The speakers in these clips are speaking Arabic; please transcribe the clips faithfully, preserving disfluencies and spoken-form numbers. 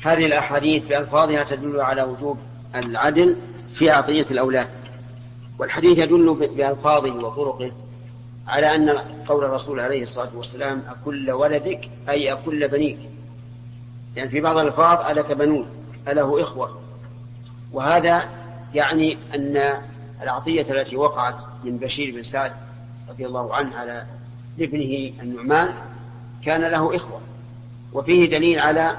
هذه الأحاديث بألفاظها تدل على وجوب العدل في عطية الأولاد، والحديث يدل بألفاظه وطرقه على أن قول الرسول عليه الصلاة والسلام أكل ولدك أي أكل بنيك، يعني في بعض الألفاظ ألك بنون أله إخوة، وهذا يعني أن العطية التي وقعت من بشير بن سعد رضي الله عنه على ابنه النعمان كان له إخوة، وفيه دليل على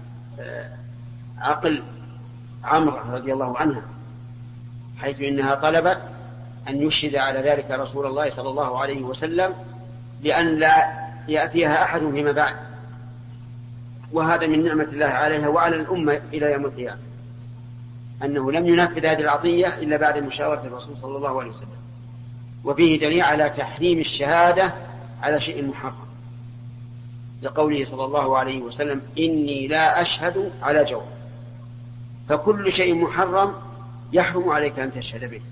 عقل عمرو رضي الله عنها، حيث إنها طلبت أن يشهد على ذلك رسول الله صلى الله عليه وسلم لأن لا يأتيها أحد فيما بعد، وهذا من نعمة الله عليها وعلى الأمة إلى يوم القيامة، أنه لم ينفذ هذه العطية إلا بعد مشاورة الرسول صلى الله عليه وسلم. وفيه دليل على تحريم الشهادة على شيء محرم، لقوله صلى الله عليه وسلم إني لا أشهد على جور، فكل شيء محرم يحرم عليك أن تشهد به،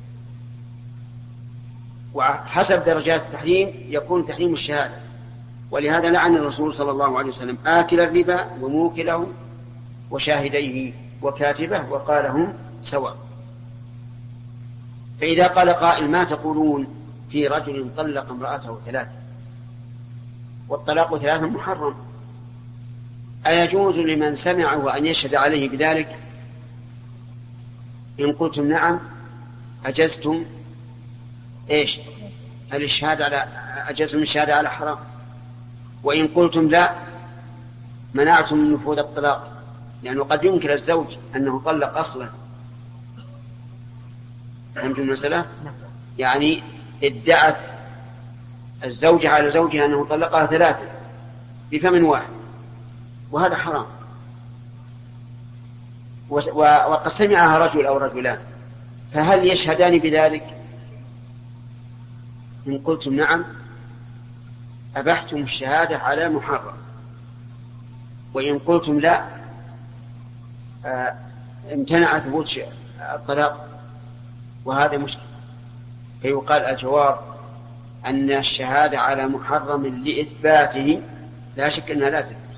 وحسب درجات التحريم يكون تحريم الشهادة. ولهذا لعن الرسول صلى الله عليه وسلم آكل الربا وموكله وشاهديه وكاتبه وقال هم سواء. فإذا قال قائل ما تقولون في رجل طلق امرأته ثلاثة والطلاق ثلاثة محرم، أيجوز لمن سمعه أن يشهد عليه بذلك؟ إن قلتم نعم أجزتم إيش الإشهاد على أجزتم الشهادة على حرام، وإن قلتم لا منعتم من نفوذ الطلاق، لأنه قد ينكر الزوج أنه طلق أصلا. فهمتم المسألة؟ يعني ادعت الزوجة على زوجها أنه طلقها ثلاثة بفم واحد، وهذا حرام. وقد سمعها رجل أو رجلان، فهل يشهدان بذلك؟ إن قلتم نعم أبحتم الشهادة على محرم، وإن قلتم لا امتنع ثبوت الطلاق، وهذا مشكل. فيقال الجواب أن الشهادة على محرم لإثباته لا شك أنها لا تثبت،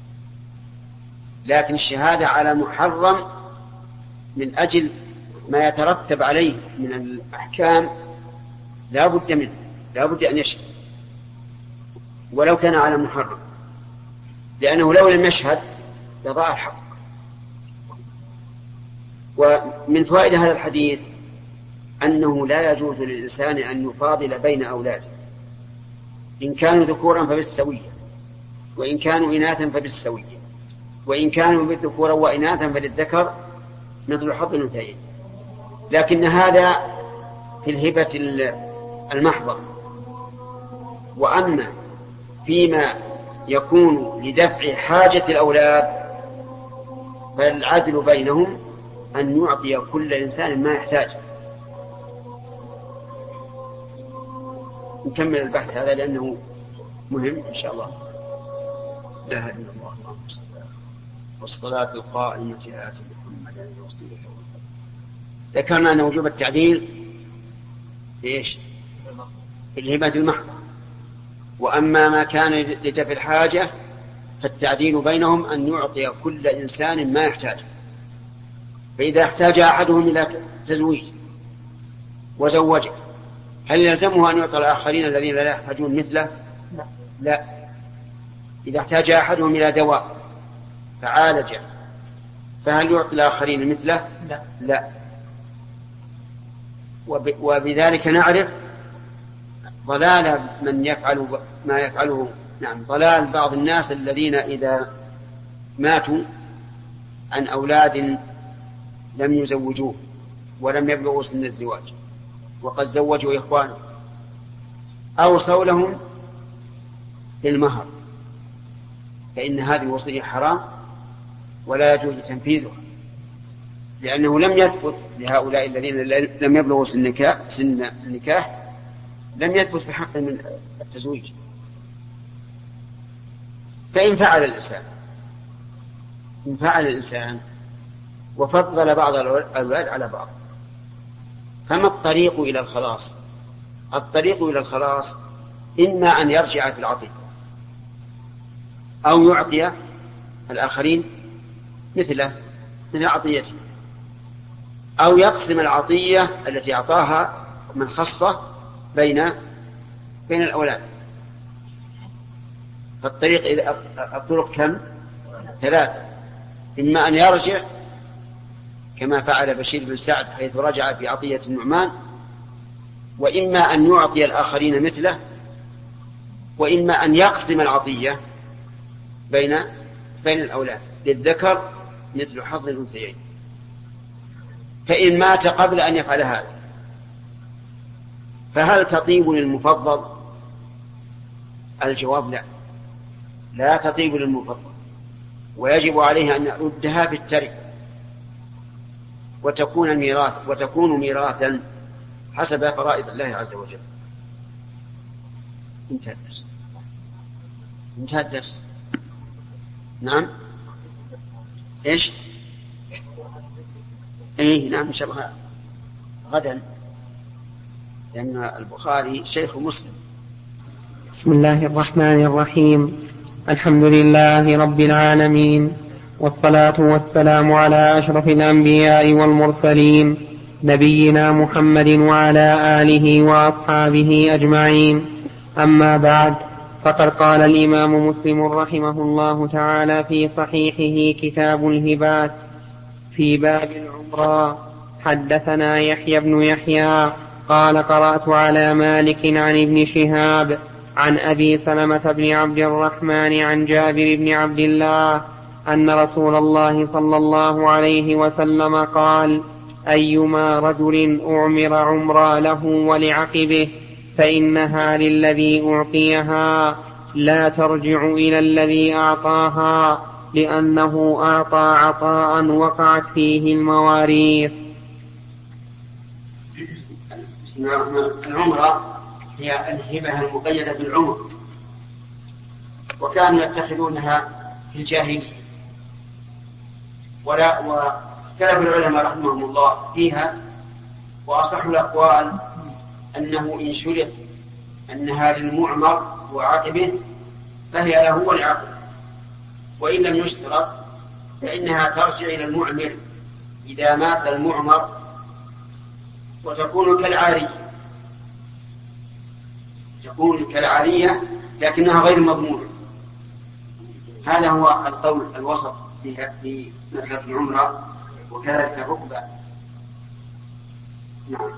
لكن الشهادة على محرم من أجل ما يترتب عليه من الأحكام لا بد منه، لا بد أن يشهد ولو كان على محرم، لأنه لو لم يشهد لضاع الحق. ومن فوائد هذا الحديث أنه لا يجوز للإنسان أن يفاضل بين أولاده، إن كانوا ذكورا فبالسوية، وإن كانوا إناثا فبالسوية، وإن كانوا ذكورا وإناثا فللذكر مثل حظ الأنثيين. لكن هذا في الهبة المحضة، وأما فيما يكون لدفع حاجة الأولاد فالعدل بينهم أن يعطي كل إنسان ما يحتاج. نكمل البحث هذا لأنه مهم إن شاء الله. لا إله إلا الله والصلاة القائمة آت محمدا الوصية. ذكرنا أن وجوب التعديل إيش؟ في الهبة المحضة، وأما ما كان لدفع الحاجة فالتعديل بينهم أن يعطي كل إنسان ما يحتاج. فإذا احتاج أحدهم إلى تزويج وزوجه هل يلزمه أن يعطي الآخرين الذين لا يحتاجون مثله؟ لا, لا. إذا احتاج أحدهم إلى دواء فعالجه فهل يعطي الآخرين مثله؟ لا, لا. وب... وبذلك نعرف ضلال من يفعل ما يفعله، نعم ضلال بعض الناس الذين إذا ماتوا عن أولاد لم يزوجوه ولم يبلغوا سن الزواج وقد زوجوا إخوانه أوصوا لهم المهر، فإن هذه الوصية حرام ولا يجوز تنفيذها، لأنه لم يثبت لهؤلاء الذين لم يبلغوا سن النكاح لم يثبت بحق من التزويج. فإن فعل الإنسان إن فعل الإنسان وفضل بعض الأولاد على بعض فما الطريق إلى الخلاص؟ الطريق إلى الخلاص إما أن يرجع في العطية أو يعطي الآخرين مثله مثل عطيته، أو يقسم العطية التي أعطاها من خصه بين بين الأولاد. فالطريق إذا الطرق كم؟ ثلاث. إما أن يرجع كما فعل بشير بن سعد حيث رجع في عطية النعمان، وإما أن يعطي الآخرين مثله، وإما أن يقسم العطية بين بين الأولاد للذكر مثل حظ الأنثيين. فإن مات قبل أن يفعل هذا فهل تطيب للمفضل؟ الجواب لا، لا تطيب للمفضل، ويجب عليه أن يردها بالترك وتكون ميراث وتكون ميراثا حسب فرائض الله عز وجل. انتهى الدرس. انتهى الدرس. نعم. ايش؟ ايه نعم ان شاء الله غدا، لأن البخاري شيخ مسلم. بسم الله الرحمن الرحيم. الحمد لله رب العالمين، والصلاة والسلام على أشرف الأنبياء والمرسلين نبينا محمد وعلى آله وأصحابه أجمعين. أما بعد، فقد قال الإمام مسلم رحمه الله تعالى في صحيحه كتاب الهبات في باب العمرة: حدثنا يحيى بن يحيى قال قرأت على مالك عن ابن شهاب عن أبي سلمة بن عبد الرحمن عن جابر بن عبد الله أن رسول الله صلى الله عليه وسلم قال: أيما رجل أعمر عمرا له ولعقبه فإنها للذي أعطيها لا ترجع إلى الذي أعطاها، لأنه أعطى عطاء وقعت فيه المواريث. العمرة هي الهبة المقيدة بالعمر، وكانوا يتخذونها في الجاهلية، ولا واختلف العلماء رحمهم الله فيها، وأصح الأقوال أنه إن شرط أنها للمعمر وعقبه فهي له ولعقبه، وإن لم يشترط فإنها ترجع إلى المعمر إذا مات المعمر، وتكون كالعارية، تكون كالعارية لكنها غير مضمونة. هذا هو القول الوسط في مسألة العمرة، وكذلك الركبة. نعم.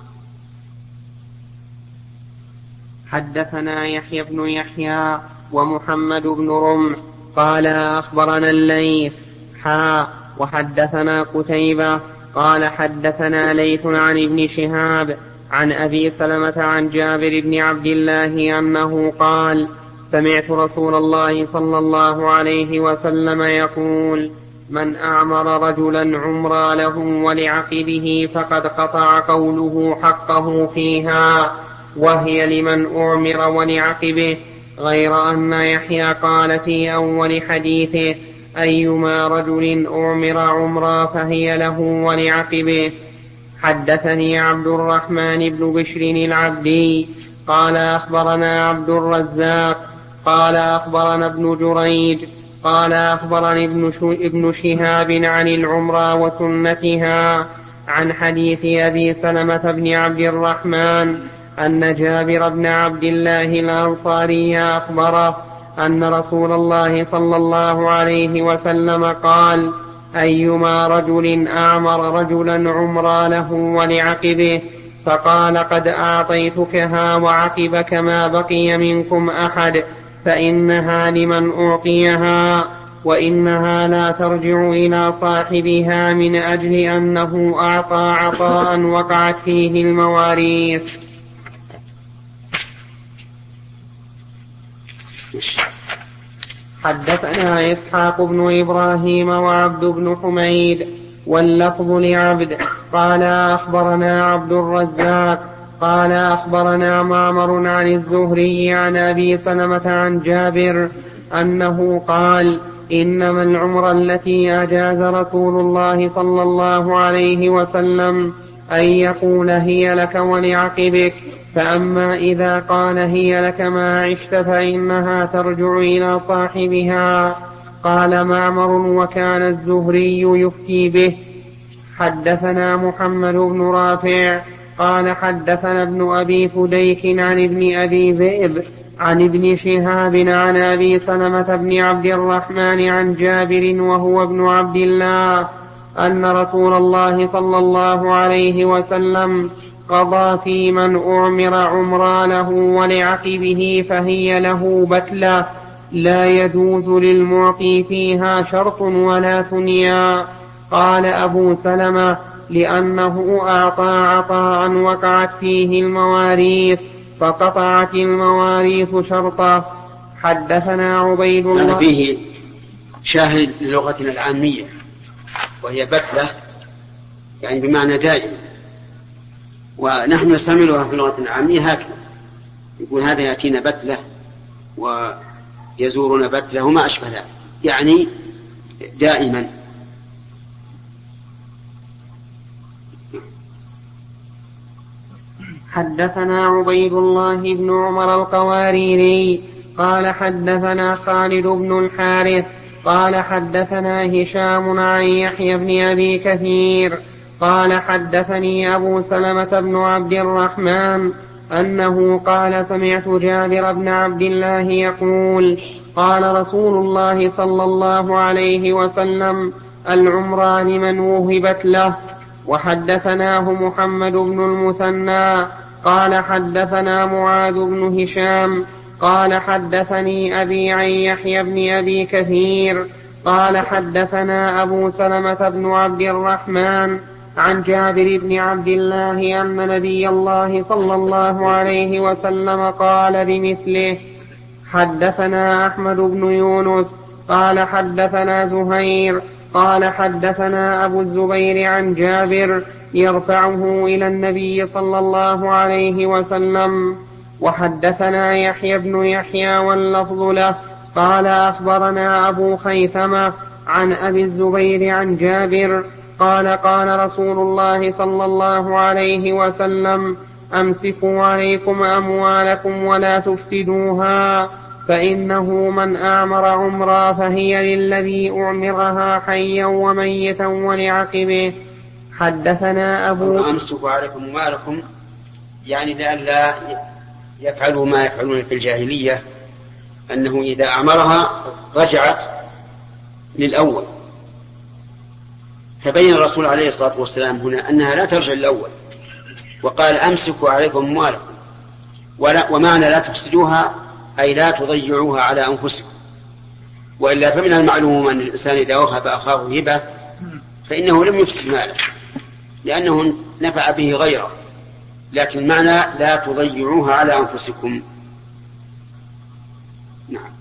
حدثنا يحيى بن يحيى ومحمد بن رمح قال أخبرنا الليث حا وحدثنا قتيبة قال حدثنا ليث عن ابن شهاب عن أبي سلمة عن جابر بن عبد الله أنه قال: سمعت رسول الله صلى الله عليه وسلم يقول: من أعمر رجلا عمرا له ولعقبه فقد قطع قوله حقه فيها، وهي لمن أعمر ولعقبه، غير أن يحيى قال في أول حديثه: أيما رجل أعمر عمرا فهي له ولعقبه. حدثني عبد الرحمن بن بشر العبدي قال أخبرنا عبد الرزاق قال أخبرنا ابن جريج قال أخبرني ابن شهاب عن العمرة وسنتها عن حديث أبي سلمة بن عبد الرحمن أن جابر بن عبد الله الأنصاري أخبره أن رسول الله صلى الله عليه وسلم قال: أيما رجل أعمر رجلا عمرا له ولعقبه فقال: قد أعطيتكها وعقبك ما بقي منكم أحد فإنها لمن أعطيها، وإنها لا ترجع إلى صاحبها من أجل أنه أعطى عطاء وقعت فيه المواريث. حدثنا إسحاق بن إبراهيم وعبد بن حميد واللفظ لعبد قال أخبرنا عبد الرزاق قال أخبرنا معمر عن الزهري عن أبي سلمة عن جابر أنه قال: إنما العمرة التي أجاز رسول الله صلى الله عليه وسلم أن يقول هي لك ولعقبك، فأما إذا قال هي لك ما عشت فإنها ترجع إلى صاحبها، قال معمر وكان الزهري يفتي به. حدثنا محمد بن رافع قال حدثنا ابن أبي فديك عن ابن أبي ذئب عن ابن شهاب عن أبي سلمة بن عبد الرحمن عن جابر وهو ابن عبد الله أن رسول الله صلى الله عليه وسلم قضى في من أعمر عمرانه ولعقبه فهي له بتلة لا يجوز للمعطي فيها شرط ولا ثنيا. قال أبو سلمة لأنه أعطى عطاء وقعت فيه المواريث فقطعت المواريث شرطه. حدثنا عبيد الله. هذا فيه شاهد للغتنا العامية وهي بتلة يعني بمعنى دائم، ونحن نستعملها في اللغة العامية هكذا، يقول هذا يأتينا بتلة ويزورنا بتلة وما أشبه ذلك، يعني دائما. حدثنا عبيد الله بن عمر القواريري قال حدثنا خالد بن الحارث قال حدثنا هشام عن يحيى بن أبي كثير قال حدثني أبو سلمة بن عبد الرحمن أنه قال سمعت جابر بن عبد الله يقول قال رسول الله صلى الله عليه وسلم العمران من وهبت له. وحدثناه محمد بن المثنى قال حدثنا معاذ بن هشام قال حدثني أبي عن يحيى بن أبي كثير قال حدثنا أبو سلمة بن عبد الرحمن عن جابر بن عبد الله أن نبي الله صلى الله عليه وسلم قال بمثله. حدثنا أحمد بن يونس قال حدثنا زهير قال حدثنا أبو الزبير عن جابر يرفعه إلى النبي صلى الله عليه وسلم. وحدثنا يحيى بن يحيى واللفظ له قال أخبرنا أبو خيثمة عن أبي الزبير عن جابر قال قال رسول الله صلى الله عليه وسلم أمسكوا عليكم أموالكم ولا تفسدوها فإنه من أعمر عمرا فهي للذي أعمرها حيا وميتا ولعقبه. حدثنا أبو أمسكوا عليكم أموالكم يعني لئلا يفعلوا ما يفعلون في الجاهلية، أنه إذا أعمرها رجعت للأول، فبين الرسول عليه الصلاة والسلام هنا أنها لا ترجع للأول، وقال أمسكوا عليكم أموالكم، ومعنى لا تفسدوها أي لا تضيعوها على أنفسكم، وإلا فمن المعلوم أن الإنسان إذا وهب أخاه هبة فإنه لم يفسد ماله لأنه نفع به غيره، لكن معنى لا تضيعوها على أنفسكم. نعم.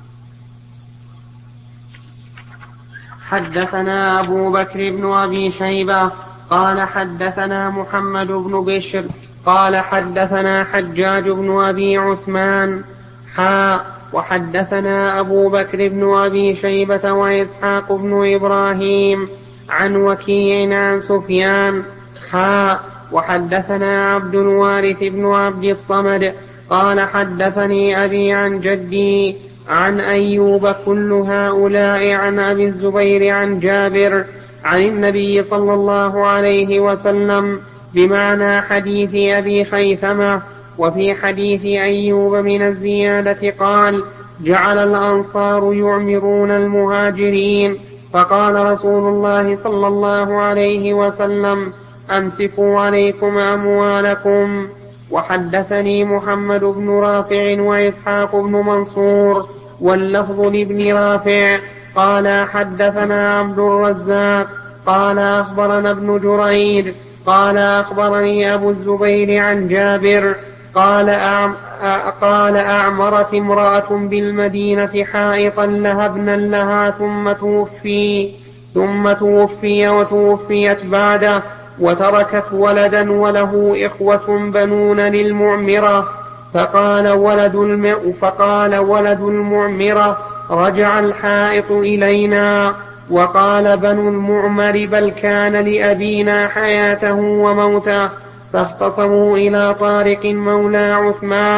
حدثنا أبو بكر بن أبي شيبة قال حدثنا محمد بن بشر قال حدثنا حجاج بن أبي عثمان حا وحدثنا أبو بكر بن أبي شيبة وإسحاق بن إبراهيم عن وكيع عن سفيان حا وحدثنا عبد الوارث بن عبد الصمد قال حدثني أبي عن جدي عن أيوب كل هؤلاء عن أبي الزبير عن جابر عن النبي صلى الله عليه وسلم بمعنى حديث أبي خيثمة. وفي حديث أيوب من الزيادة قال جعل الأنصار يعمرون المهاجرين فقال رسول الله صلى الله عليه وسلم أمسكوا عليكم أموالكم. وحدثني محمد بن رافع وإسحاق بن منصور واللفظ لابن رافع قال حدثنا عبد الرزاق قال أخبرنا ابن جرير قال أخبرني أبو الزبير عن جابر قال أعم قال أعمرت امرأة بالمدينة حائطا لها ابنا لها ثم توفي ثم توفي وتوفيت بعده وتركت ولدا وله إخوة بنون للمعمرة فقال ولد الم... فقال ولد المعمرة رجع الحائط إلينا. وقال بنو المعمر بل كان لأبينا حياته وموته فاختصموا إلى طارق مولى عثمان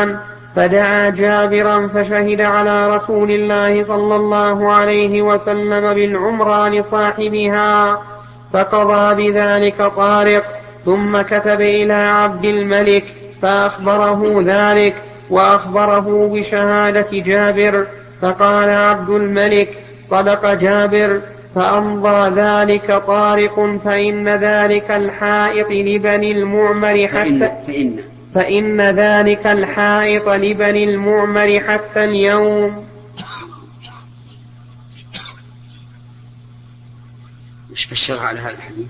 فدعا جابرا فشهد على رسول الله صلى الله عليه وسلم بالعمرة لصاحبها، فقضى بذلك طارق، ثم كتب إلى عبد الملك فأخبره ذلك وأخبره بشهادة جابر، فقال عبد الملك: صدق جابر، فأمضى ذلك طارق، فإن ذلك الحائط لبني المعمر حتى فإن, فإن ذلك الحائط لبني المعمر حتى اليوم. مش فسر على هذا الحديث؟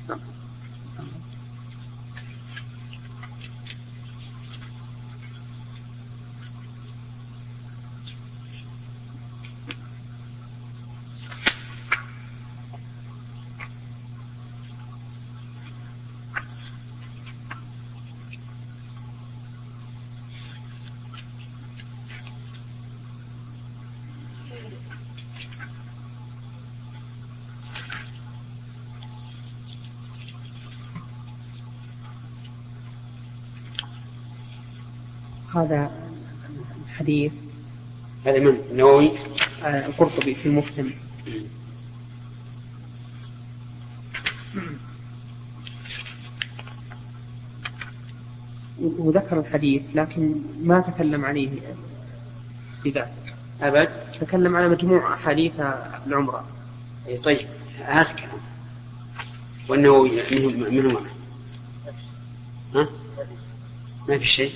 هذا الحديث هذا من النووي آه القرطبي في المفهم، وذكر الحديث لكن ما تكلم عليه بذات أبد، تكلم على مجموعة أحاديث العمرة. طيب هذا كلام، والنووي منهم منهم ها ما في شيء.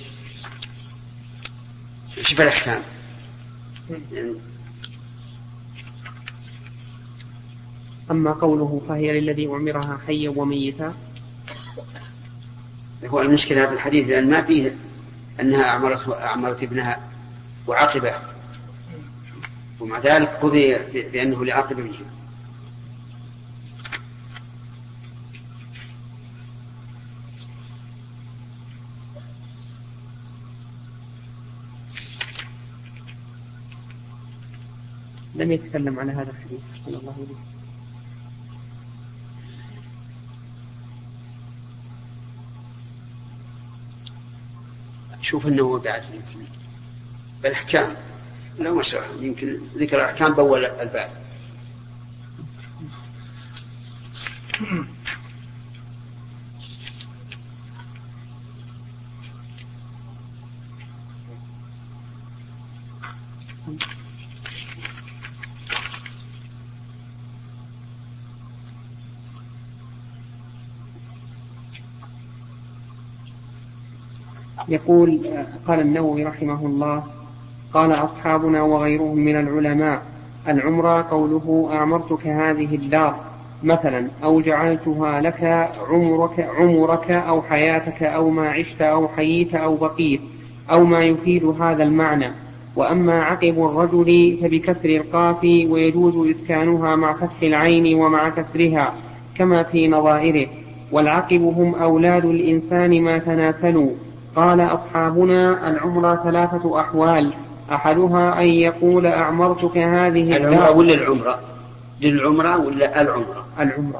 شوف الأحكام يعني. أما قوله فهي للذي أعمرها حيا وميتا، هو المشكلة هذا الحديث لأن ما فيه أنها أعمرت, أعمرت ابنها وعقبه، ومع ذلك قضي بأنه لعقب ابنها. لم يتكلم على هذا الحديث صلى الله عليه وسلم. شوف أنه بعد يمكن بالأحكام لا مسألة، يمكن ذكر الأحكام بأول الباب. يقول قال النووي رحمه الله: قال أصحابنا وغيرهم من العلماء: العمرة قوله أعمرتك هذه الدار مثلا، أو جعلتها لك عمرك, عمرك أو حياتك أو ما عشت أو حييت أو بقيت، أو ما يفيد هذا المعنى. وأما عقب الرجل فبكسر القاف، ويجوز إسكانها مع فتح العين ومع كسرها كما في نظائره. والعقب هم أولاد الإنسان ما تناسلوا. قال أصحابنا: العمرة ثلاثة أحوال، أحدها أن يقول أعمرتك هذه العمرة ولا العمرة للعمرة ولا العمرة العمرة.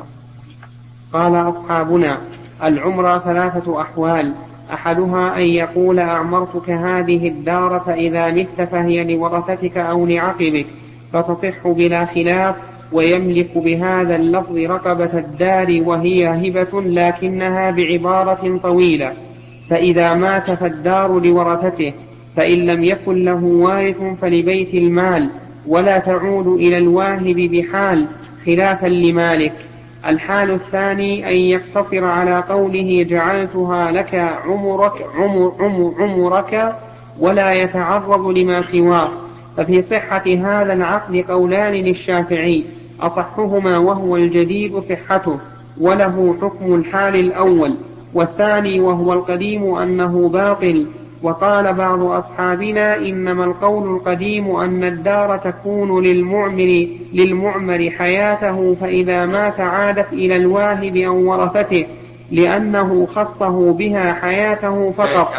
قال أصحابنا: العمرة ثلاثة أحوال، أحدها أن يقول أعمرتك هذه الدار، فإذا مت فهي لورثتك أو لعقبك، فتصح بلا خلاف، ويملك بهذا اللفظ رقبة الدار وهي هبة لكنها بعبارة طويلة. فإذا مات فالدار لورثته، فإن لم يكن له وارث فلبيت المال، ولا تعود إلى الواهب بحال، خلافا لمالك. الحال الثاني أن يقتصر على قوله جعلتها لك عمرك, عمر عمر عمرك ولا يتعرض لما سواه. ففي صحة هذا العقد قولان للشافعي، أصحهما وهو الجديد صحته، وله حكم الحال الأول، والثاني وهو القديم أنه باطل. وقال بعض أصحابنا: إنما القول القديم أن الدار تكون للمعمر, للمعمر حياته، فإذا مات عادت إلى الواهب أو ورثته، لأنه خصه بها حياته فقط.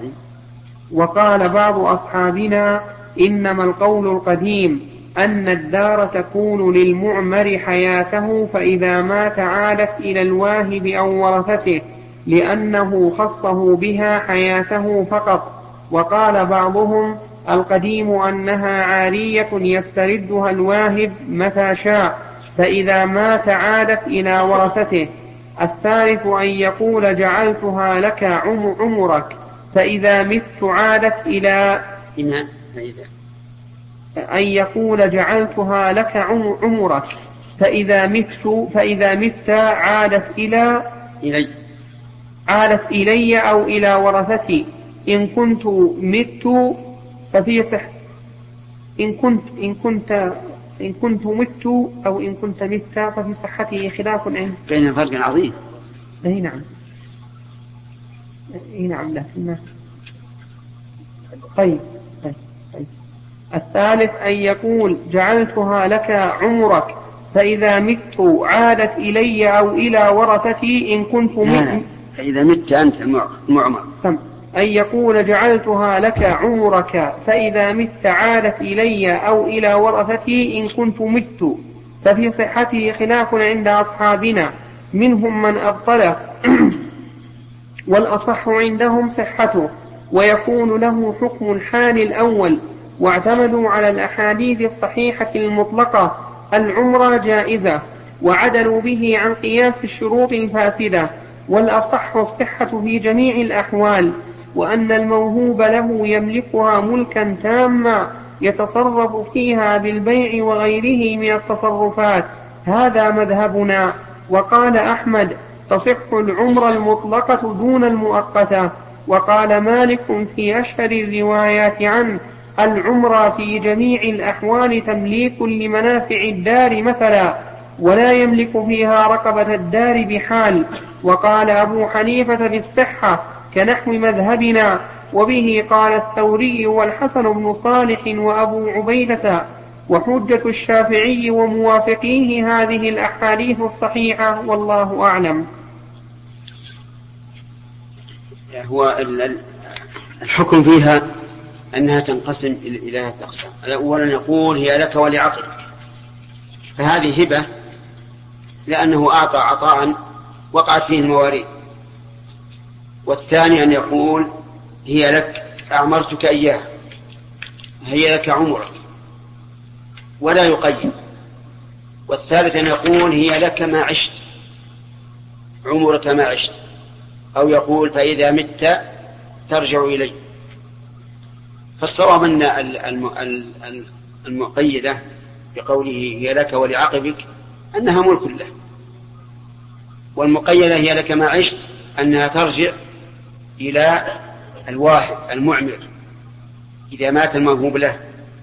وقال بعض أصحابنا: إنما القول القديم أن الدار تكون للمعمر حياته، فإذا مات عادت إلى الواهب أو ورثته، لأنه خصه بها حياته فقط. وقال بعضهم القديم أنها عارية يستردها الواهب متى شاء، فإذا مات عادت إلى ورثته. الثالث أن يقول جعلتها لك عمرك، فإذا مت عادت إلى أن يقول جعلتها لك عمرك فإذا مت فإذا مت عادت إلى إلي عادت إلي أو إلى ورثتي. إن كنت مت ففي صح إن كنت إن كنت إن كنت مت أو إن كنت مت ففي صحته خلاف عند بين فرق عظيم. أي نعم أي نعم لكن طيب. طيب. طيب. الثالث أن يقول جعلتها لك عمرك فإذا مت عادت إلي أو إلى ورثتي. إن كنت مت فإذا مت أنت المعمر. أن يقول جعلتها لك عمرك فإذا مت عادت إلي أو إلى ورثتي. إن كنت مت ففي صحته خلاف عند أصحابنا، منهم من أبطله والأصح عندهم صحته، ويكون له حكم الحال الأول. واعتمدوا على الأحاديث الصحيحة المطلقة العمرة جائزة، وعدلوا به عن قياس الشروط الفاسدة. والأصح الصحة في جميع الأحوال، وأن الموهوب له يملكها ملكا تاما يتصرف فيها بالبيع وغيره من التصرفات. هذا مذهبنا. وقال أحمد تصح العمرة المطلقة دون المؤقتة. وقال مالك في أشهر الروايات عنه العمرة في جميع الأحوال تمليك لمنافع الدار مثلا، ولا يملك فيها رقبة الدار بحال. وقال أبو حنيفة بالصحة كنحو مذهبنا، وبه قال الثوري والحسن بن صالح وأبو عبيدة. وحجة الشافعي وموافقيه هذه الأحاديث الصحيحة، والله أعلم. هو الحكم فيها أنها تنقسم إلى ثلاثة أقسام. الأول نقول هي لك ولعقدك، فهذه هبة لأنه أعطى عطاء وقعت فيه المواريث. والثاني أن يقول هي لك أعمرتك إياه، هي لك عمرك، ولا يقيد. والثالث أن يقول هي لك ما عشت، عمرك ما عشت، أو يقول فإذا مت ترجع إلي. فالصواب أن المقيدة بقوله هي لك ولعقبك أنها ملك له، والمقيدة هي لك ما عشت أنها ترجع إلى الواحد المعمر إذا مات الموهوب له.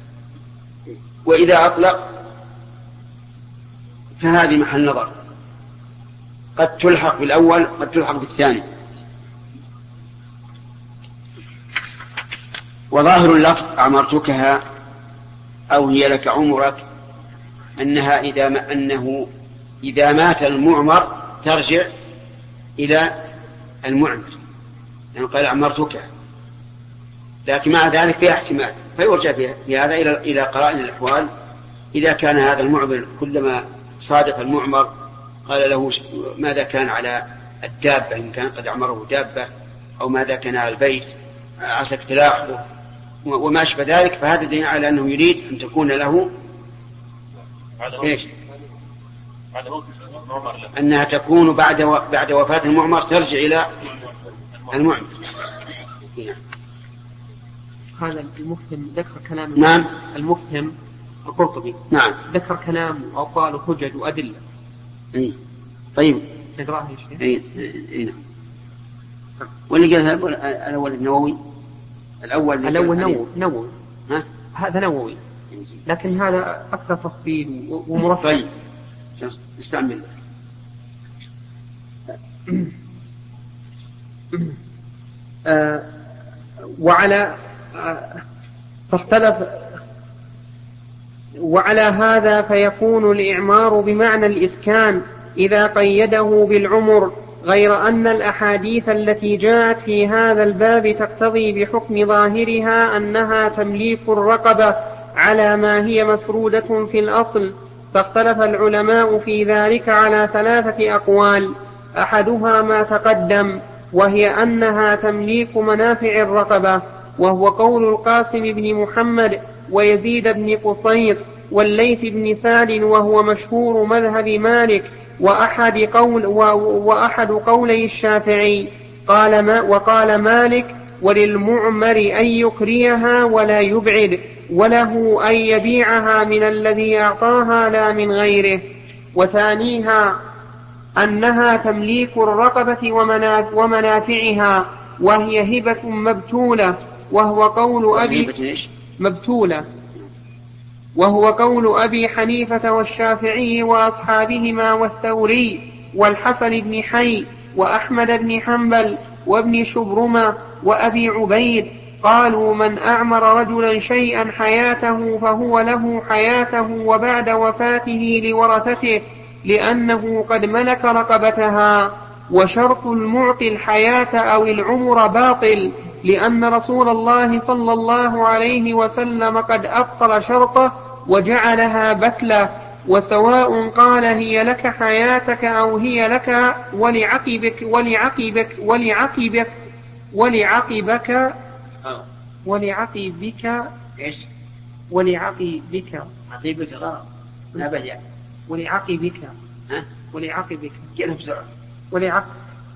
وإذا أطلق فهذه محل نظر، قد تلحق بالأول قد تلحق بالثاني. وظاهر اللفظ أعمرتكها أو هي لك عمرك أنها إذا ما أنه إذا مات المعمر ترجع إلى المعمر، يعني قال أعمرتكها، لكن مع ذلك فيها احتمال فيرجع في هذا إلى إلى قرائن الأحوال. إذا كان هذا المعمر كلما صادف المعمر قال له ماذا كان على الدابة، إن كان قد أعمره دابة، أو ماذا كان على البيت عسى اختلاقه وما أشبه ذلك، فهذا دليل على أنه يريد أن تكون له إيش؟ أنها تكون بعد و... بعد وفاة المعمر ترجع إلى المعمر. هذا المفهم ذكر كلام نعم المفهم القرطبي نعم ذكر كلام أو قال حجج وأدلة. إيه. طيب نقرأه شيء. إيه. إيه. واللي قال الأول النووي الأول الأول نووي نووي ها هذا نووي، لكن هذا أكثر تفصيل ومرتب. طيب استعمل. آه وعلى آه فاختلف وعلى هذا فيكون الإعمار بمعنى الإسكان إذا قيده بالعمر، غير أن الأحاديث التي جاءت في هذا الباب تقتضي بحكم ظاهرها أنها تمليك الرقبة على ما هي مسرودة في الأصل. فاختلف العلماء في ذلك على ثلاثة أقوال، أحدها ما تقدم وهي أنها تمليك منافع الرقبة، وهو قول القاسم بن محمد ويزيد بن قصيط والليث بن سعد وهو مشهور مذهب مالك وأحد, قول وأحد قولي الشافعي. قال ما وقال مالك وللمعمر أن يكريها ولا يبعد، وله أن يبيعها من الذي أعطاها لا من غيره. وثانيها أنها تمليك الرقبة ومنافعها، وهي هبة مبتولة، وهو قول أبي مبتولة وهو قول أبي حنيفة والشافعي وأصحابهما والثوري والحسن بن حي وأحمد بن حنبل وابن شبرمة وأبي عبيد. قالوا من أعمر رجلا شيئا حياته فهو له حياته وبعد وفاته لورثته، لأنه قد ملك رقبتها. وشرط المعطي الحياة أو العمر باطل، لأن رسول الله صلى الله عليه وسلم قد أبطل شرطه وجعلها بتلة. وسواء قال هي لك حياتك أو هي لك ولعقبك ولعقبك ولعقبك ولعقبك ولعقبك إيش؟ ولعقبك عقيبك غلط لا بجع ولعقبك ها ولعقبك كيف بسرعة ولعق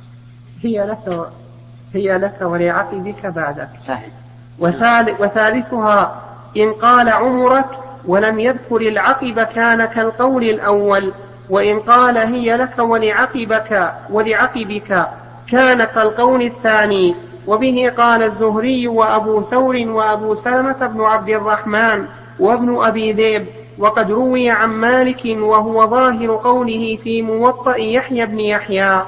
هي لك هي لك ولعقبك بعدك. صحيح. وثالث وثالثها إن قال عمرك ولم يذكر العقب كان كالقول الأول، وإن قال هي لك ولعقبك ولعقبك كان كالقول الثاني. وبه قال الزهري وأبو ثور وأبو سلمة بن عبد الرحمن وابن أبي ذئب. وقد روي عن مالك وهو ظاهر قوله في موطأ يحيى بن يحيى.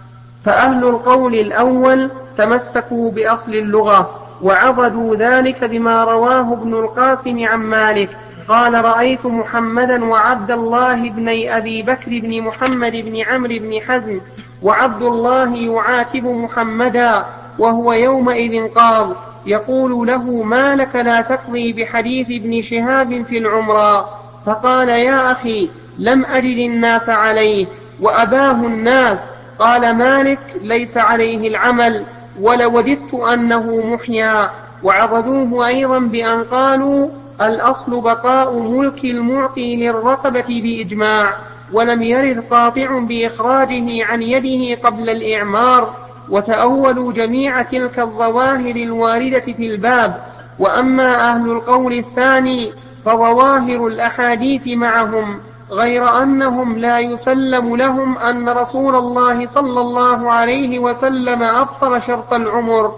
فأهل القول الأول تمسكوا بأصل اللغة وعضدوا ذلك بما رواه ابن القاسم عن مالك قال رأيت محمدا وعبد الله بن أبي بكر بن محمد بن عمرو بن حزم وعبد الله يعاتب محمدا وهو يومئذ قاض يقول له ما لك لا تقضي بحديث ابن شهاب في العمرة. فقال يا أخي لم أجد الناس عليه وأباه الناس. قال مالك ليس عليه العمل ولوددت أنه محيا. وعضدوه أيضا بأن قالوا الأصل بقاء ملك المعطي للرقبة بإجماع، ولم يرد قاطع بإخراجه عن يده قبل الإعمار. وتأولوا جميع تلك الظواهر الواردة في الباب. وأما أهل القول الثاني فظواهر الأحاديث معهم، غير أنهم لا يسلم لهم أن رسول الله صلى الله عليه وسلم أبطل شرط العمر،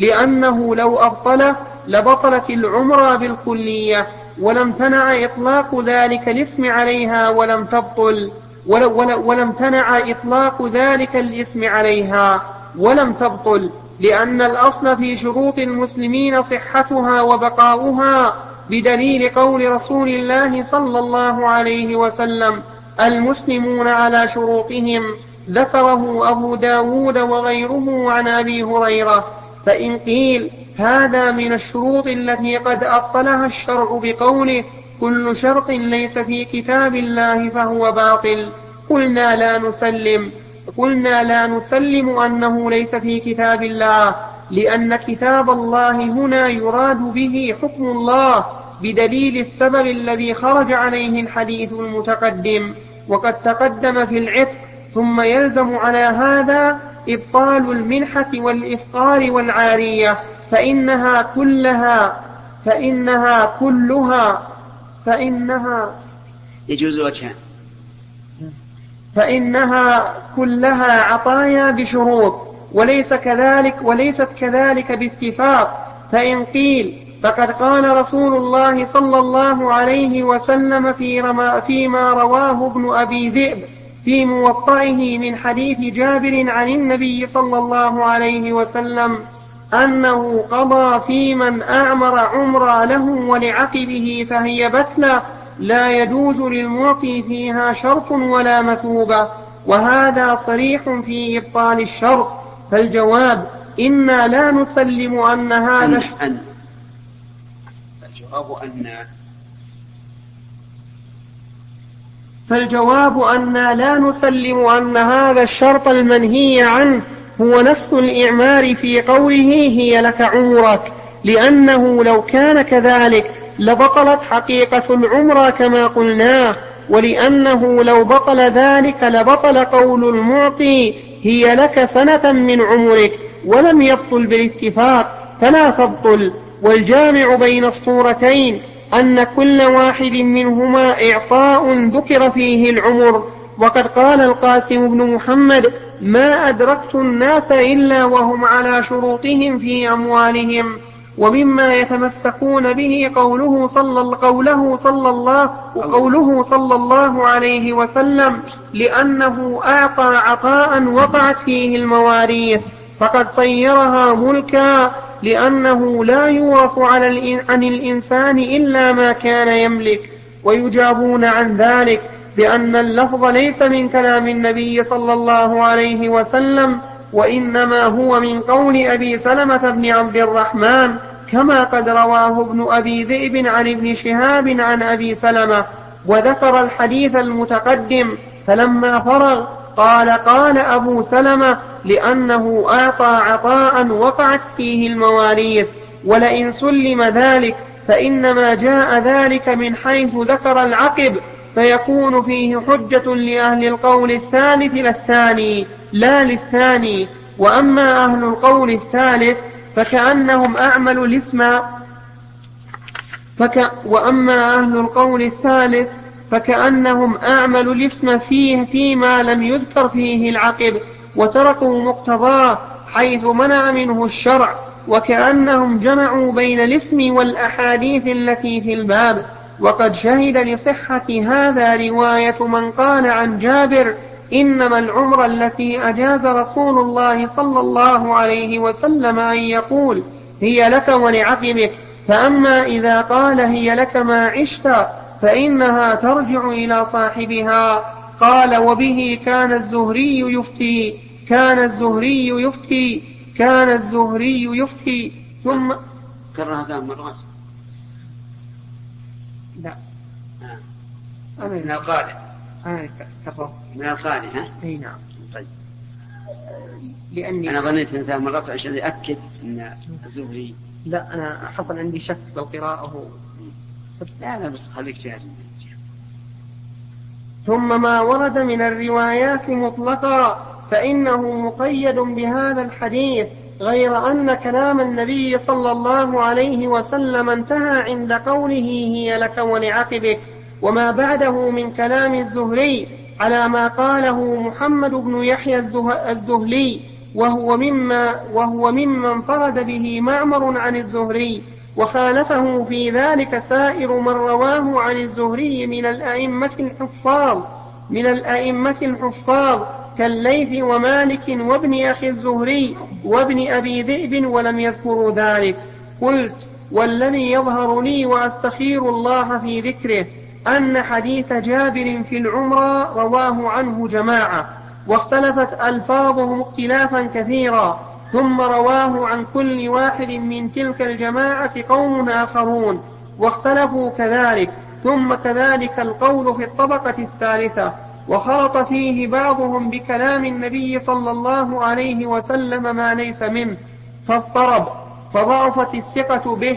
لأنه لو أبطله لبطلت العمر بالكلية، ولم تنع إطلاق ذلك الاسم عليها ولم تبطل ولم تنع إطلاق ذلك الاسم عليها ولم تبطل، لأن الأصل في شروط المسلمين صحتها وبقاؤها، بدليل قول رسول الله صلى الله عليه وسلم المسلمون على شروطهم، ذكره أبو داود وغيره عن أبي هريرة. فإن قيل هذا من الشروط التي قد أبطلها الشرع بقوله كل شرط ليس في كتاب الله فهو باطل، قلنا لا نسلم قلنا لا نسلم أنه ليس في كتاب الله، لأن كتاب الله هنا يراد به حكم الله بدليل السبب الذي خرج عليه الحديث المتقدم، وقد تقدم في العتق. ثم يلزم على هذا إبطال المنحة والإفطار والعارية، فإنها كلها فإنها كلها فإنها يجوز وجهان فإنها كلها عطايا بشروط، وليس كذلك وليست كذلك باتفاق. فإن قيل فقد قال رسول الله صلى الله عليه وسلم في فيما رواه ابن أبي ذئب في موطئه من حديث جابر عن النبي صلى الله عليه وسلم أنه قضى في من أعمر عمرا له ولعقبه فهي بتلة لا يجوز للمعطي فيها شرط ولا مثوبة، وهذا صريح في إبطال الشرط. فالجواب إنا لا نسلم أن هذا أن الجواب أن فالجواب أن لا نسلم أن هذا الشرط المنهي عنه هو نفس الإعمار في قوله هي لك عمرك، لأنه لو كان كذلك لبطلت حقيقة العمرة كما قلناه، ولأنه لو بطل ذلك لبطل قول المعطي هي لك سنة من عمرك، ولم يبطل بالاتفاق فلا تبطل. والجامع بين الصورتين أن كل واحد منهما إعطاء ذكر فيه العمر. وقد قال القاسم بن محمد: ما أدركت الناس إلا وهم على شروطهم في أموالهم. ومما يتمسكون به قوله صلى, قوله صلى الله وقوله صلى الله عليه وسلم: لأنه أعطى عطاء وقعت فيه المواريث، فقد صيرها ملكا، لأنه لا يورث عن الإنسان إلا ما كان يملك. ويجابون عن ذلك بأن اللفظ ليس من كلام النبي صلى الله عليه وسلم، وإنما هو من قول أبي سلمة بن عبد الرحمن، كما قد رواه ابن أبي ذئب عن ابن شهاب عن أبي سلمة. وذكر الحديث المتقدم، فلما فرغ قال: قال أبو سلمة: لأنه أعطى عطاء وقعت فيه المواريث. ولئن سلم ذلك فإنما جاء ذلك من حيث ذكر العقب، فيكون فيه حجة لأهل القول الثالث للثاني لا للثاني. وأما أهل القول الثالث فكأنهم أعملوا الاسم فك وأما أهل القول الثالث فكأنهم أعملوا الاسم فيه فيما لم يذكر فيه العقب، وتركوا مقتضاه حيث منع منه الشرع، وكأنهم جمعوا بين الاسم والأحاديث التي في الباب. وقد شهد لصحة هذا رواية من قال عن جابر: إنما العمر التي أجاز رسول الله صلى الله عليه وسلم أن يقول هي لك ولعقبك، فأما إذا قال هي لك ما عشت فإنها ترجع إلى صاحبها. قال: وبه كان الزهري يفتي كان الزهري يفتي كان الزهري يفتي ثم كرر هذا مرات. لا أنا من الغالب أنا كفر من الغالب ها؟ أي نعم. طيب، لأني أنا ظنيت أن ثلاث مرات عشان أكد أن الزهري. لا، أنا حصل عندي شك لو قراءه. لا لا بس خليك جاهز. ثم ما ورد من الروايات مطلقا فإنه مقيد بهذا الحديث، غير أن كلام النبي صلى الله عليه وسلم انتهى عند قوله هي لك ولعقبك، وما بعده من كلام الزهري على ما قاله محمد بن يحيى الذهلي، وهو مما وهو ممن انفرد به معمر عن الزهري، وخالفه في ذلك سائر من رواه عن الزهري من الأئمة الحفاظ من الأئمة الحفاظ كالليث ومالك وابن أخي الزهري وابن أبي ذئب، ولم يذكروا ذلك. قلت: والذي يظهر لي وأستخير الله في ذكره أن حديث جابر في العمرة رواه عنه جماعة، واختلفت ألفاظهم اختلافا كثيرا، ثم رواه عن كل واحد من تلك الجماعة قوم آخرون واختلفوا كذلك، ثم كذلك القول في الطبقة الثالثة، وخلط فيه بعضهم بكلام النبي صلى الله عليه وسلم ما ليس منه فاضطرب، فضعفت الثقة به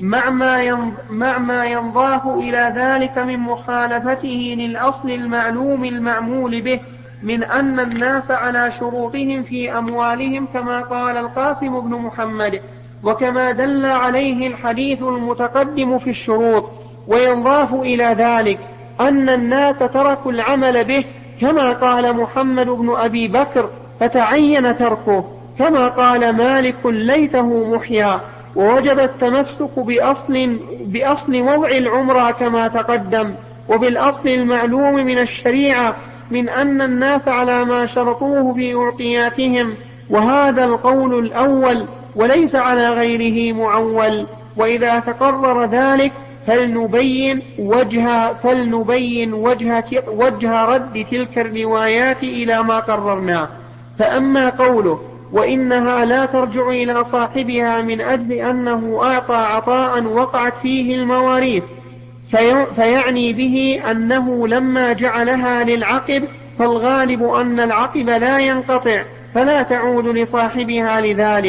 مع ما ينضاف إلى ذلك من مخالفته للأصل المعلوم المعمول به من أن الناس على شروطهم في أموالهم، كما قال القاسم بن محمد، وكما دل عليه الحديث المتقدم في الشروط. وينضاف إلى ذلك أن الناس تركوا العمل به، كما قال محمد بن أبي بكر فتعين تركه، كما قال مالك ليته محيا. ووجب التمسك بأصل, بأصل وضع العمرة كما تقدم، وبالأصل المعلوم من الشريعة من أن الناس على ما شرطوه في أعطياتهم، وهذا القول الأول وليس على غيره معول. وإذا تقرر ذلك فلنبين وجه, فلنبين وجه, وجه رد تلك الروايات إلى ما قررناه. فأما قوله وإنها لا ترجع إلى صاحبها من أجل أنه أعطى عطاء وقعت فيه المواريث، في فيعني به أنه لما جعلها للعقب فالغالب أن العقب لا ينقطع فلا تعود لصاحبها لذلك.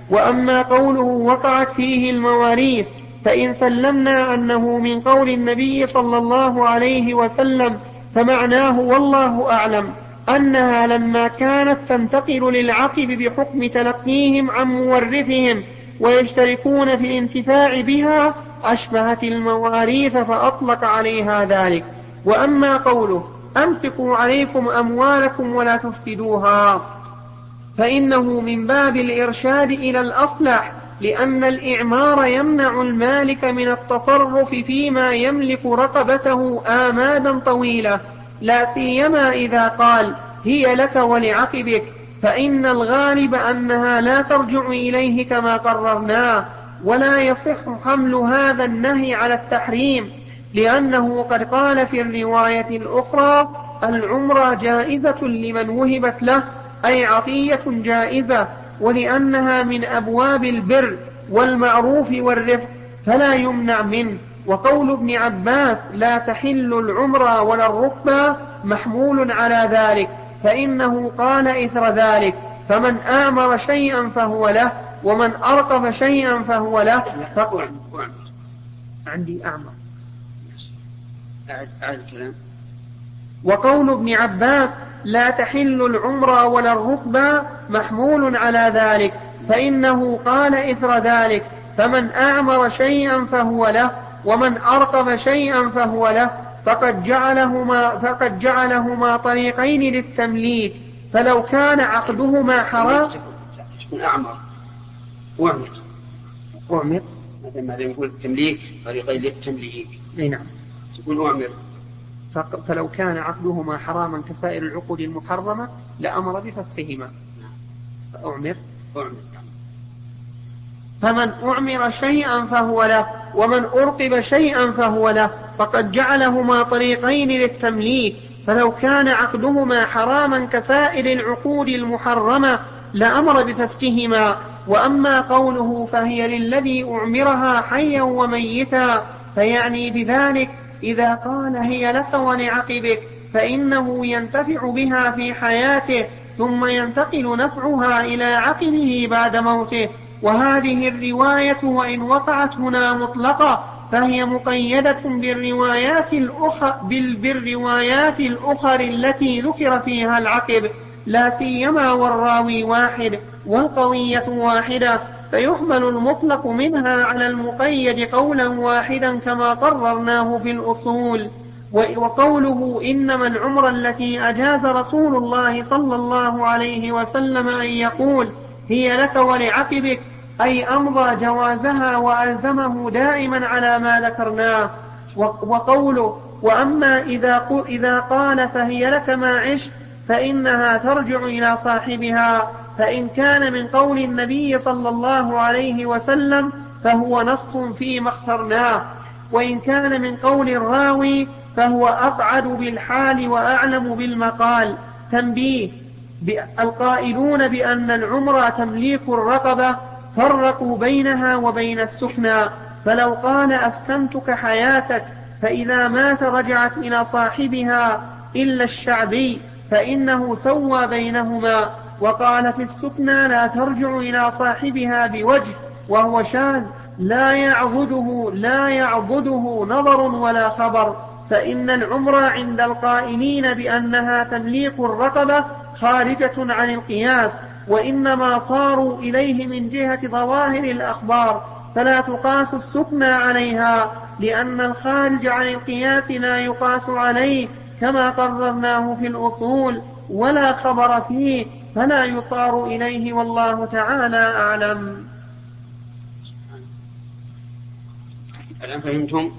وأما قوله وقعت فيه المواريث فإن سلمنا أنه من قول النبي صلى الله عليه وسلم فمعناه والله أعلم أنها لما كانت تنتقل للعقب بحكم تلقيهم عن مورثهم ويشتركون في الانتفاع بها أشبهت المواريث فأطلق عليها ذلك. وأما قوله أمسكوا عليكم أموالكم ولا تفسدوها فإنه من باب الإرشاد إلى الأصلح، لأن الإعمار يمنع المالك من التصرف فيما يملك رقبته آمادا طويلة، لا سيما إذا قال هي لك ولعقبك، فإن الغالب أنها لا ترجع إليه كما قررناه، ولا يصح حمل هذا النهي على التحريم، لأنه قد قال في الرواية الأخرى العمرة جائزة لمن وهبت له، أي عطية جائزة، ولأنها من أبواب البر والمعروف والرفق فلا يمنع منه. وقول ابن عباس لا تحل العمرة ولا الركبة محمول على ذلك، فإنه قال إثر ذلك فمن آمر شيئا فهو له ومن أرقب شيئا فهو له. فقل عندي أعمى أعد الكلام. وقول ابن عباس لا تحل العمرة ولا الركبة محمول على ذلك، فإنه قال إثر ذلك فمن أعمر شيئا فهو له ومن أرقب شيئا فهو له، فقد جعلهما, فقد جعلهما طريقين للتمليك، فلو كان عقدهما حرام تكون أعمر أعمر أعمر ماذا يقول التمليك طريقين للتمليك. نعم تكون أعمر. فلو كان عقدهما حراما كسائر العقود المحرمة لأمر بفسخهما. أعمر أعمر فمن أعمر شيئا فهو له ومن أرقب شيئا فهو له، فقد جعلهما طريقين للتمليك، فلو كان عقدهما حراما كسائر العقود المحرمة لأمر بفسخهما. وأما قوله فهي للذي أعمرها حيا وميتا فيعني بذلك إذا قال هي لك ولعقبك فإنه ينتفع بها في حياته ثم ينتقل نفعها إلى عقبه بعد موته. وهذه الرواية وإن وقعت هنا مطلقة فهي مقيدة بالروايات الأخر, بالروايات الأخر التي ذكر فيها العقب، لا سيما والراوي واحد والقضية واحدة، فيحمل المطلق منها على المقيد قولا واحدا كما قررناه في الأصول. وقوله إنما العمرة التي أجاز رسول الله صلى الله عليه وسلم أن يقول هي لك ولعقبك، أي أمضى جوازها وألزمه دائما على ما ذكرناه. وقوله وأما إذا, إذا قال فهي لك ما عشت فإنها ترجع إلى صاحبها، فإن كان من قول النبي صلى الله عليه وسلم فهو نص فيما اخترناه، وإن كان من قول الراوي فهو أقعد بالحال وأعلم بالمقال. تنبيه: القائلون بأن العمرة تمليك الرقبة فرقوا بينها وبين السكنى، فلو قال أسكنتك حياتك فإذا مات رجعت إلى صاحبها إلا الشعبي فإنه سوى بينهما، وقال في السكنى لا ترجع إلى صاحبها بوجه وهو شاذ لا يعضده, لا يعضده نظر ولا خبر، فإن العمرة عند القائلين بأنها تمليك الرقبة خارجة عن القياس، وإنما صاروا إليه من جهة ظواهر الأخبار، فلا تقاس السكنى عليها، لأن الخارج عن القياس لا يقاس عليه كما قررناه في الأصول، ولا خبر فيه فلا يصار إليه، والله تعالى أعلم. الآن فهمتم؟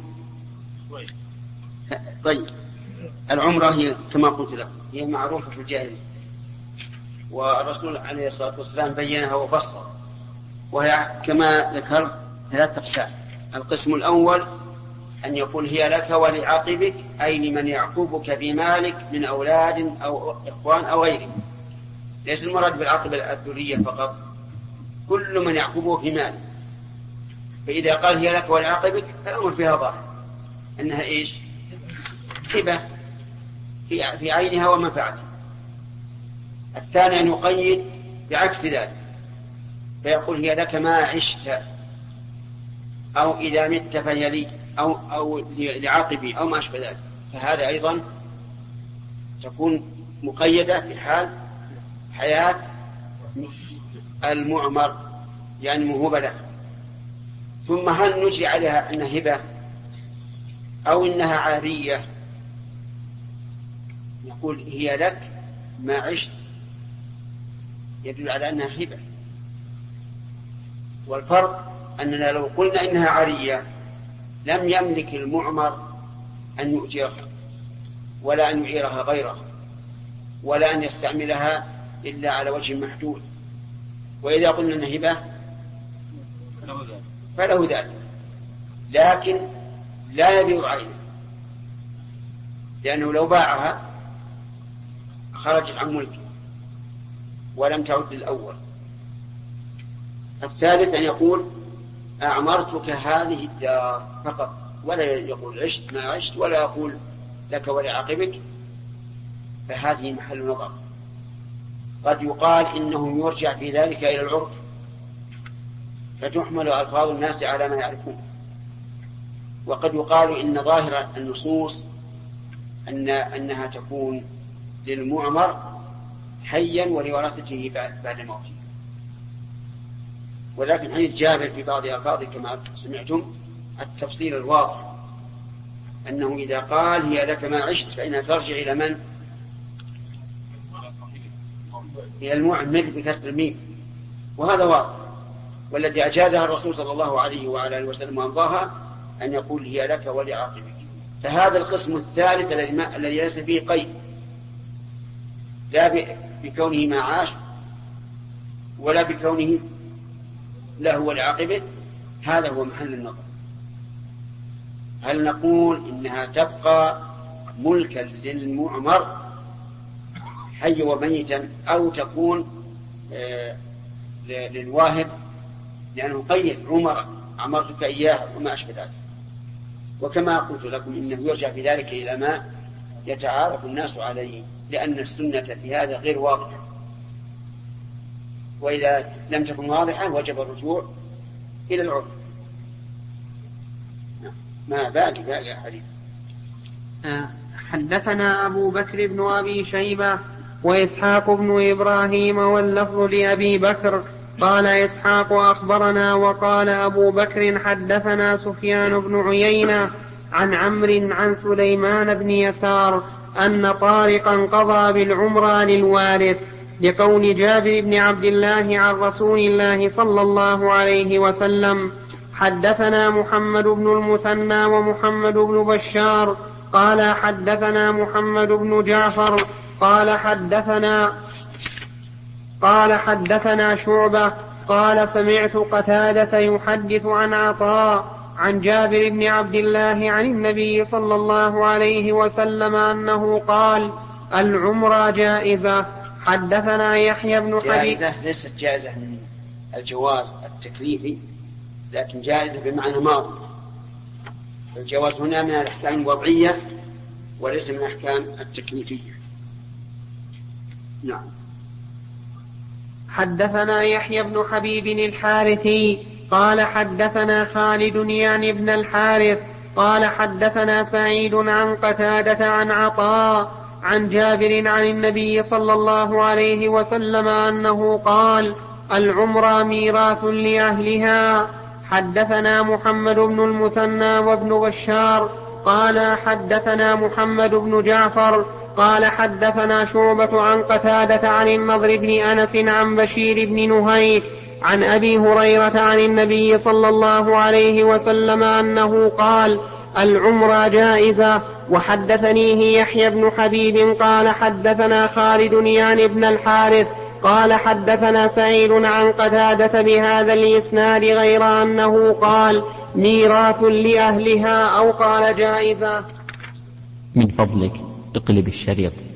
طيب، العمرة هي كما قلت لكم هي معروفة في الجاهلية، والرسول عليه الصلاة والسلام بينها وفصلها، وهي كما ذكرت ثلاث أقسام. القسم الأول أن يقول هي لك ولعاقبك، أي لمن يعقبك بمالك من أولاد أو إخوان أو غيرهم، ليس المراد بالعقب الذرية فقط، كل من يعقبه في مال. فإذا قال هي لك ولعاقبك فالأمر فيها ظاهر أنها إيش؟ هبة في عينها ومنفعتها. الثاني أن يقيد بعكس ذلك، فيقول هي لك ما عشت، أو إذا مت فهي لي، أو, أو لعاقبي أو ما أشبه ذلك، فهذا أيضا تكون مقيدة في حال حياة المعمر، يعني موهوبة له. ثم هل نجري عليها أنها هبة أو إنها عارية؟ نقول هي لك ما عشت يدل على أنها هبة، والفرق أننا لو قلنا إنها عارية لم يملك المعمر أن يؤجرها ولا أن يعيرها غيره ولا أن يستعملها إلا على وجه محدود. وإذا قلنا أنها هبة فله ذلك، لكن لا يبيع عينه، لأنه لو باعها خرجت عن ملكه ولم تعد للأول. الثالث أن يقول أعمرتك هذه الدار فقط، ولا يقول عشت ما عشت، ولا يقول لك ولعاقبك، فهذه محل نظر. قد يقال إنه يرجع في ذلك إلى العرف، فتحمل ألفاظ الناس على ما يعرفون. وقد يقال إن ظاهر النصوص أن أنها تكون للمعمر حيا ولورثته بعد موته. ولكن حديث جابر في بعض ألفاظه كما سمعتم التفصيل الواضح أنه إذا قال هي لك ما عشت فإنها ترجع إلى من؟ إلى المعمر بكسر الميم، وهذا واضح. والذي أجازها الرسول صلى الله عليه وعلى آله وسلم وأمضاها أن يقول هي لك ولعاقبك. فهذا القسم الثالث الذي ليس فيه قيد، لا بكونه ما عاش ولا بكونه له ولعاقبه، هذا هو محل النظر. هل نقول إنها تبقى ملكا للمعمر حي وميتا، أو تكون آه للواهب لأنه قيد عمر عمرتك إياه وما أشبه ذلك. وكما قلت لكم إنه يرجع في ذلك إلى ما يتعارف الناس عليه، لأن السنة في هذا غير واضحة، وإذا لم تكن واضحة وجب الرجوع إلى العرف. ما باقي باقي حديث. حدثنا أبو بكر بن أبي شيبة وإسحاق بن إبراهيم واللفظ لأبي بكر قال إسحاق أخبرنا وقال أبو بكر حدثنا سفيان بن عيينة عن عمرو عن سليمان بن يسار أن طارقا قضى بالعمرة للوارث لقول جابر بن عبد الله عن رسول الله صلى الله عليه وسلم. حدثنا محمد بن المثنى ومحمد بن بشار قال حدثنا محمد بن جعفر قال حدثنا قال حدثنا شعبة قال سمعت قتادة يحدث عن عطاء عن جابر بن عبد الله عن النبي صلى الله عليه وسلم أنه قال العمرة جائزة. حدثنا يحيى بن حبيب. جائزة ليست جائزة من الجواز التكليفي، لكن جائزة بمعنى ماضي. الجواز هنا من الأحكام الوضعية وليس من الأحكام التكليفية. نعم. حدثنا يحيى بن حبيب الحارثي قال حدثنا خالد يعني بن الحارث قال حدثنا سعيد عن قتادة عن عطاء عن جابر عن النبي صلى الله عليه وسلم أنه قال العمرة ميراث لأهلها. حدثنا محمد بن المثنى وابن بشار قال حدثنا محمد بن جعفر قال حدثنا شعبة عن قتادة عن النضر بن أنس عن بشير بن نهيك عن أبي هريرة عن النبي صلى الله عليه وسلم أنه قال العمرة جائزة. وحدثنيه يحيى بن حبيب قال حدثنا خالد يعني بن الحارث قال حدثنا سعيد عن قتادة بهذا الإسناد غير أنه قال ميراث لأهلها أو قال جائزة. من فضلك اقلب الشريط.